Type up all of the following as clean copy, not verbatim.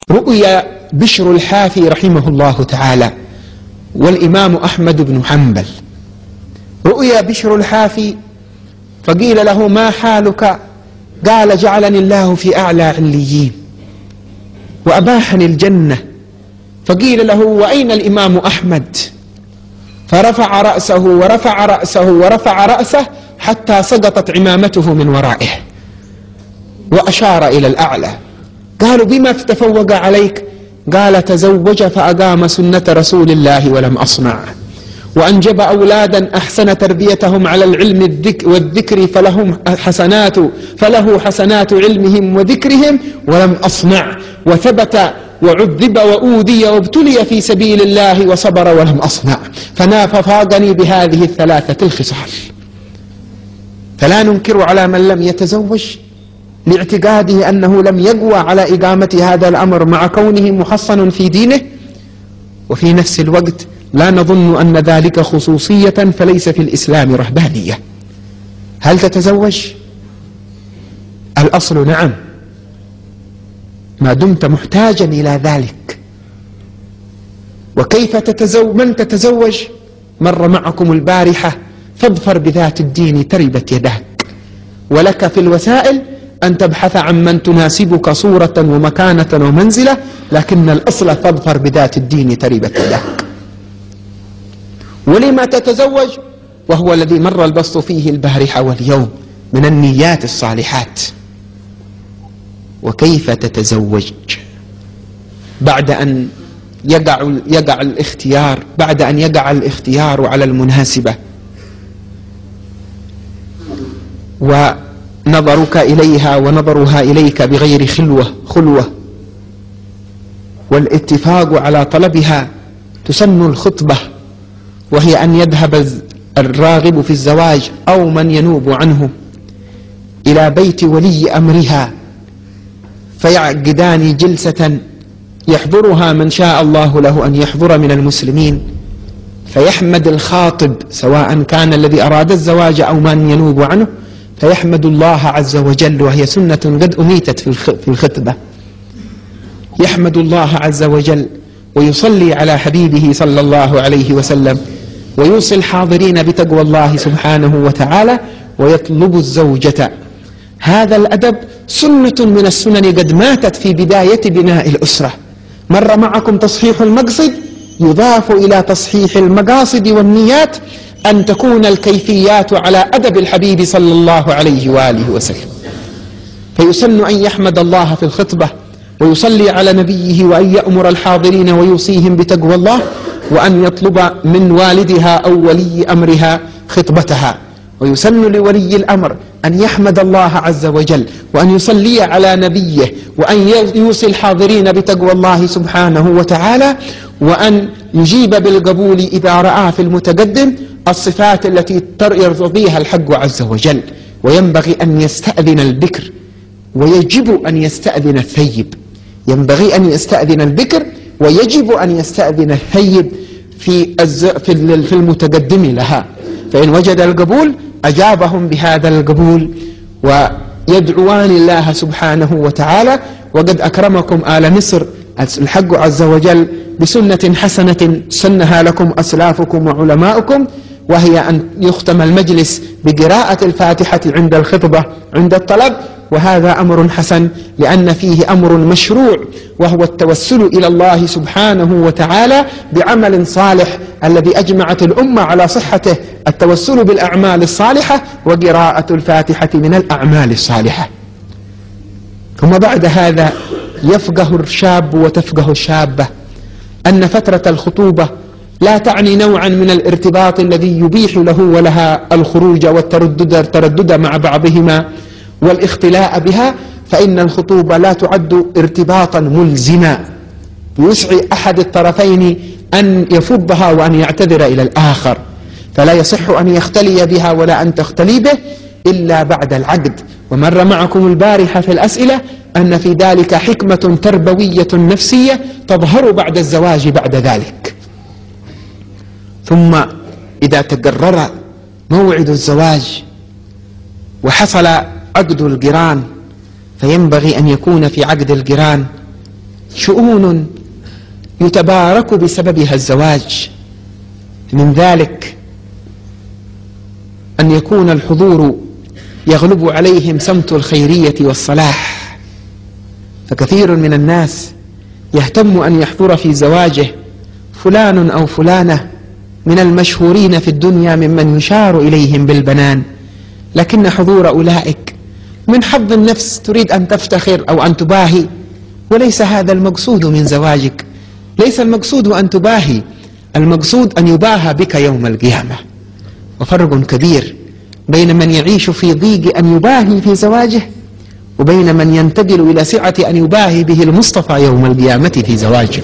رؤي بشر الحافي رحمه الله تعالى والإمام أحمد بن حنبل. رؤي بشر الحافي فقيل له: ما حالك؟ قال: جعلني الله في أعلى عليين وأباحني الجنة. فقيل له: وأين الإمام أحمد؟ فرفع رأسه ورفع رأسه ورفع رأسه حتى سقطت عمامته من ورائه وأشار إلى الأعلى. قالوا: بما تتفوق عليك؟ قال: تزوج فأقام سنة رسول الله ولم أصنع، وأنجب أولادا أحسن تربيتهم على العلم والذكر فله حسنات علمهم وذكرهم ولم أصنع، وثبت وعذب وأوذي وابتلي في سبيل الله وصبر ولم أصنع، ففاقني بهذه الثلاثة الخصال. فلا ننكر على من لم يتزوج لاعتقاده أنه لم يقوى على إقامة هذا الأمر مع كونه محصن في دينه، وفي نفس الوقت لا نظن أن ذلك خصوصية، فليس في الإسلام رهبانية. هل تتزوج؟ الأصل نعم، ما دمت محتاجا إلى ذلك. وكيف من تتزوج؟ مر معكم البارحة: فاظفر بذات الدين تربت يداك. ولك في الوسائل أن تبحث عن من تناسبك صورة ومكانة ومنزلة، لكن الأصل فاظفر بذات الدين تربت يداك. ولما تتزوج؟ وهو الذي مر البسط فيه البارحة واليوم من النيات الصالحات. وكيف تتزوج بعد أن يقع الاختيار على المناسبة، ونظرك إليها ونظرها إليك بغير خلوة، والاتفاق على طلبها. تسن الخطبة، وهي أن يذهب الراغب في الزواج أو من ينوب عنه إلى بيت ولي أمرها، فيعقدان جلسة يحضرها من شاء الله له أن يحضر من المسلمين، فيحمد الخاطب سواء كان الذي أراد الزواج أو من ينوب عنه، فيحمد الله عز وجل، وهي سنة قد أميتت في الخطبة. يحمد الله عز وجل ويصلي على حبيبه صلى الله عليه وسلم، ويوصي الحاضرين بتقوى الله سبحانه وتعالى، ويطلب الزوجة. هذا الأدب سنة من السنن قد ماتت في بداية بناء الأسرة. مر معكم تصحيح المقصد، يضاف إلى تصحيح المقاصد والنيات أن تكون الكيفيات على أدب الحبيب صلى الله عليه وآله وسلم. فيسن أن يحمد الله في الخطبة، ويصلي على نبيه، وأن يأمر الحاضرين ويوصيهم بتقوى الله، وأن يطلب من والدها أو ولي أمرها خطبتها. ويسن لولي الأمر أن يحمد الله عز وجل، وأن يصلي على نبيه، وأن يوصي الحاضرين بتقوى الله سبحانه وتعالى، وأن يجيب بالقبول إذا رأى في المتقدم الصفات التي يرضيها الحق عز وجل. وينبغي أن يستأذن البكر، ويجب أن يستأذن الثيب. ينبغي أن يستأذن البكر، ويجب أن يستأذن الثيب في المتقدم لها. فإن وجد القبول أجابهم بهذا القبول، ويدعوان الله سبحانه وتعالى. وقد أكرمكم آل مصر الحق عز وجل بسنة حسنة سنها لكم أسلافكم وعلماؤكم، وهي أن يختم المجلس بقراءة الفاتحة عند الخطبة عند الطلب. وهذا أمر حسن، لأن فيه أمر مشروع، وهو التوسل إلى الله سبحانه وتعالى بعمل صالح الذي أجمعت الأمة على صحته، التوسل بالأعمال الصالحة، وقراءة الفاتحة من الأعمال الصالحة. ثم بعد هذا يفقه الشاب وتفقه الشابة أن فترة الخطوبة لا تعني نوعا من الارتباط الذي يبيح له ولها الخروج والتردد مع بعضهما والاختلاء بها، فإن الخطوبة لا تعد ارتباطا ملزما يسعي أحد الطرفين أن يفضها وأن يعتذر إلى الآخر، فلا يصح أن يختلي بها ولا أن تختلي به إلا بعد العقد. ومر معكم البارحة في الأسئلة أن في ذلك حكمة تربوية نفسية تظهر بعد الزواج بعد ذلك. ثم إذا تقرر موعد الزواج وحصل عقد القران، فينبغي أن يكون في عقد القران شؤون يتبارك بسببها الزواج. من ذلك أن يكون الحضور يغلب عليهم سمت الخيرية والصلاح، فكثير من الناس يهتم أن يحضر في زواجه فلان أو فلانة من المشهورين في الدنيا ممن يشار إليهم بالبنان، لكن حضور أولئك من حظ النفس، تريد أن تفتخر أو أن تباهي، وليس هذا المقصود من زواجك. ليس المقصود أن تباهي، المقصود أن يباهى بك يوم القيامة. وفرق كبير بين من يعيش في ضيق أن يباهي في زواجه، وبين من ينتقل إلى سعة أن يباهي به المصطفى يوم القيامة في زواجه.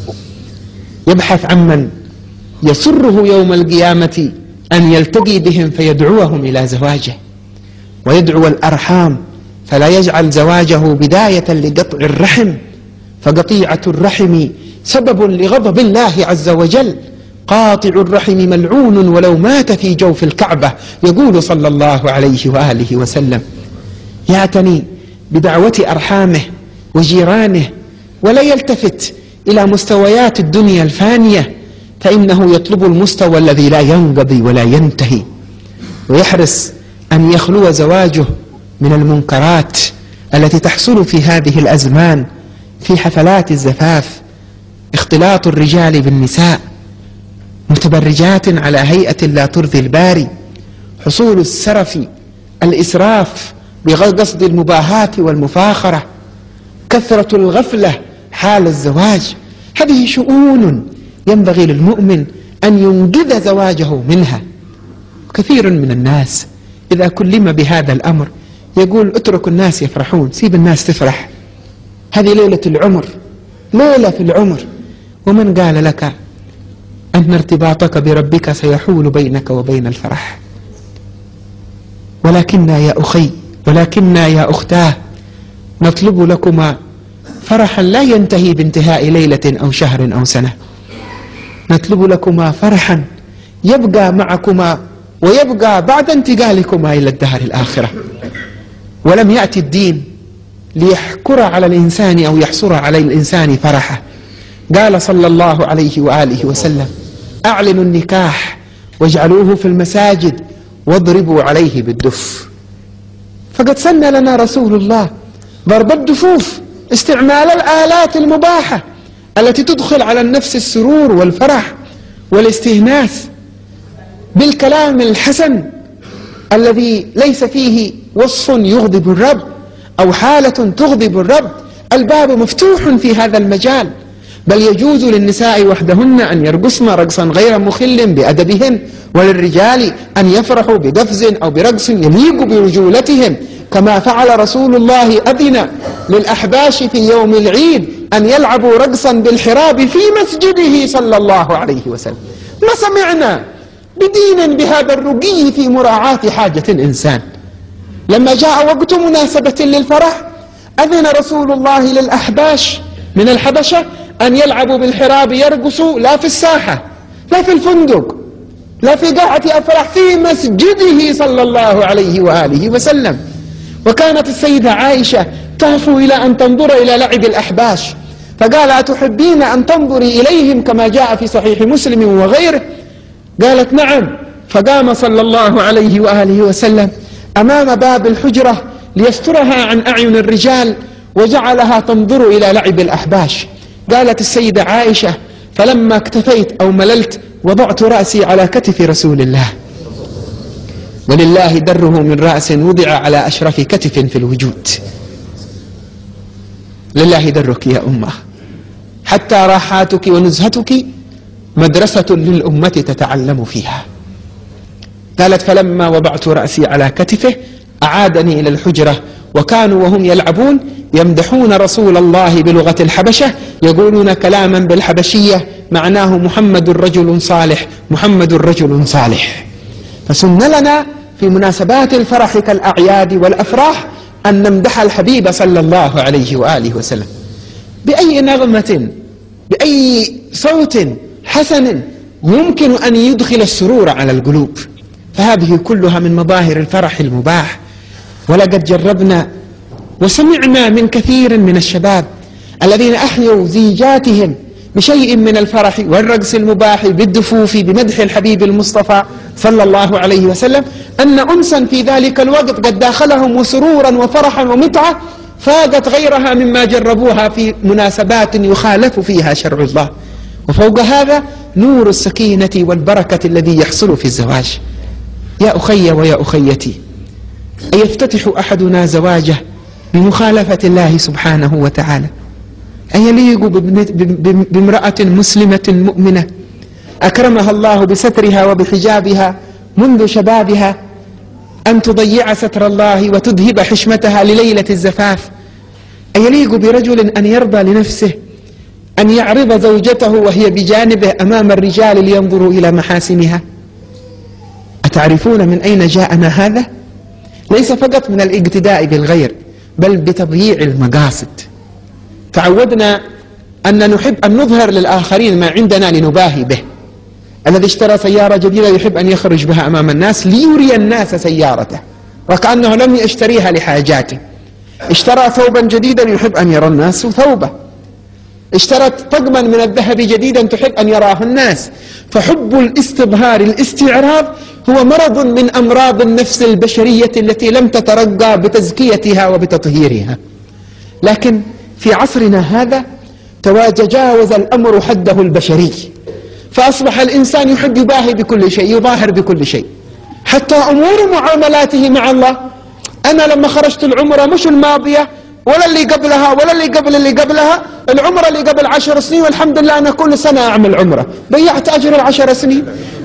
يبحث عمن يسره يوم القيامة أن يلتقي بهم فيدعوهم إلى زواجه، ويدعو الأرحام فلا يجعل زواجه بداية لقطع الرحم، فقطيعة الرحم سبب لغضب الله عز وجل. قاطع الرحم ملعون ولو مات في جوف الكعبة، يقول صلى الله عليه وآله وسلم. يعتني بدعوة أرحامه وجيرانه، ولا يلتفت إلى مستويات الدنيا الفانية، فإنه يطلب المستوى الذي لا ينقضي ولا ينتهي، ويحرص أن يخلو زواجه من المنكرات التي تحصل في هذه الأزمان في حفلات الزفاف، اختلاط الرجال بالنساء، متبرجات على هيئة لا ترضي الباري، حصول السرف، الإسراف بقصد المباهاة والمفاخرة، كثرة الغفلة حال الزواج. هذه شؤون ينبغي للمؤمن أن ينقذ زواجه منها. كثير من الناس إذا كلم بهذا الأمر يقول اترك الناس يفرحون، سيب الناس تفرح، هذه ليلة العمر، ليلة في العمر. ومن قال لك أن ارتباطك بربك سيحول بينك وبين الفرح؟ ولكننا يا أخي، ولكننا يا أختاه نطلب لكما فرحا لا ينتهي بانتهاء ليلة أو شهر أو سنة، نطلب لكما فرحا يبقى معكما ويبقى بعد انتقالكما إلى الدهر الآخرة. ولم يأتي الدين ليحكر على الإنسان أو يحصر على الإنسان فرحه. قال صلى الله عليه وآله وسلم أعلنوا النكاح واجعلوه في المساجد واضربوا عليه بالدف. فقد سن لنا رسول الله ضرب الدفوف، استعمال الآلات المباحة التي تدخل على النفس السرور والفرح والاستئناس بالكلام الحسن الذي ليس فيه وصف يغضب الرب أو حالة تغضب الرب. الباب مفتوح في هذا المجال، بل يجوز للنساء وحدهن أن يرقصن رقصا غير مخل بأدبهن، وللرجال أن يفرحوا بقفز أو برقص يليق برجولتهم، كما فعل رسول الله أذن للأحباش في يوم العيد أن يلعبوا رقصا بالحراب في مسجده صلى الله عليه وسلم. ما سمعنا بدين بهذا الرقي في مراعاة حاجة الإنسان. لما جاء وقت مناسبة للفرح أذن رسول الله للأحباش من الحبشة أن يلعبوا بالحراب، يرقصوا لا في الساحة، لا في الفندق، لا في قاعة أفراح، في مسجده صلى الله عليه وآله وسلم. وكانت السيدة عائشة تهفو إلى أن تنظر إلى لعب الأحباش، فقال أتحبين أن تنظري إليهم كما جاء في صحيح مسلم وغيره؟ قالت نعم. فقام صلى الله عليه وآله وسلم أمام باب الحجرة ليسترها عن أعين الرجال وجعلها تنظر إلى لعب الأحباش. قالت السيدة عائشة فلما اكتفيت أو مللت وضعت رأسي على كتف رسول الله، ولله دره من رأس وضع على أشرف كتف في الوجود. لله درك يا أمة، حتى راحاتك ونزهتك مدرسة للأمة تتعلم فيها. قالت فلما وضعت رأسي على كتفه أعادني إلى الحجرة، وكانوا وهم يلعبون يمدحون رسول الله بلغة الحبشة، يقولون كلاما بالحبشية معناه محمد رجل صالح، محمد رجل صالح. فسن لنا في مناسبات الفرح كالأعياد والأفراح أن نمدح الحبيب صلى الله عليه وآله وسلم بأي نغمة، بأي صوت حسن يمكن أن يدخل السرور على القلوب. فهذه كلها من مظاهر الفرح المباح. ولقد جربنا وسمعنا من كثير من الشباب الذين أحيوا زيجاتهم بشيء من الفرح والرقص المباح بالدفوف بمدح الحبيب المصطفى صلى الله عليه وسلم، أن أنسا في ذلك الوقت قد داخلهم سرورا وفرحا ومتعة فاقت غيرها مما جربوها في مناسبات يخالف فيها شرع الله. وفوق هذا نور السكينة والبركة الذي يحصل في الزواج. يا أخي ويا أخيتي، أيفتتح أحدنا زواجه بمخالفة الله سبحانه وتعالى؟ أيليق بامرأة مسلمة مؤمنة أكرمها الله بسترها وبحجابها منذ شبابها أن تضيع ستر الله وتذهب حشمتها لليلة الزفاف؟ أيليق برجل أن يرضى لنفسه أن يعرض زوجته وهي بجانبه أمام الرجال لينظروا إلى محاسنها؟ أتعرفون من أين جاءنا هذا؟ ليس فقط من الاقتداء بالغير، بل بتضييع المقاصد. تعودنا أن نحب أن نظهر للآخرين ما عندنا لنباهي به. الذي اشترى سيارة جديدة يحب أن يخرج بها أمام الناس ليري الناس سيارته وكأنه لم يشتريها لحاجاته. اشترى ثوبا جديدا يحب أن يرى الناس ثوبه. اشترت طقما من الذهب جديدا تحب أن يراه الناس. فحب الاستظهار الاستعراض هو مرض من أمراض النفس البشرية التي لم تترقى بتزكيتها وبتطهيرها. لكن في عصرنا هذا تجاوز الأمر حده البشري، فأصبح الإنسان يحب يباهي بكل شيء، يظاهر بكل شيء، حتى أمور معاملاته مع الله. أنا لما خرجت العمرة مش الماضية ولا اللي قبلها ولا اللي قبل اللي قبلها، العمرة اللي قبل 10 سنين والحمد لله أنا كل سنة أعمل عمرة، ضيعت أجر ال10 سنين.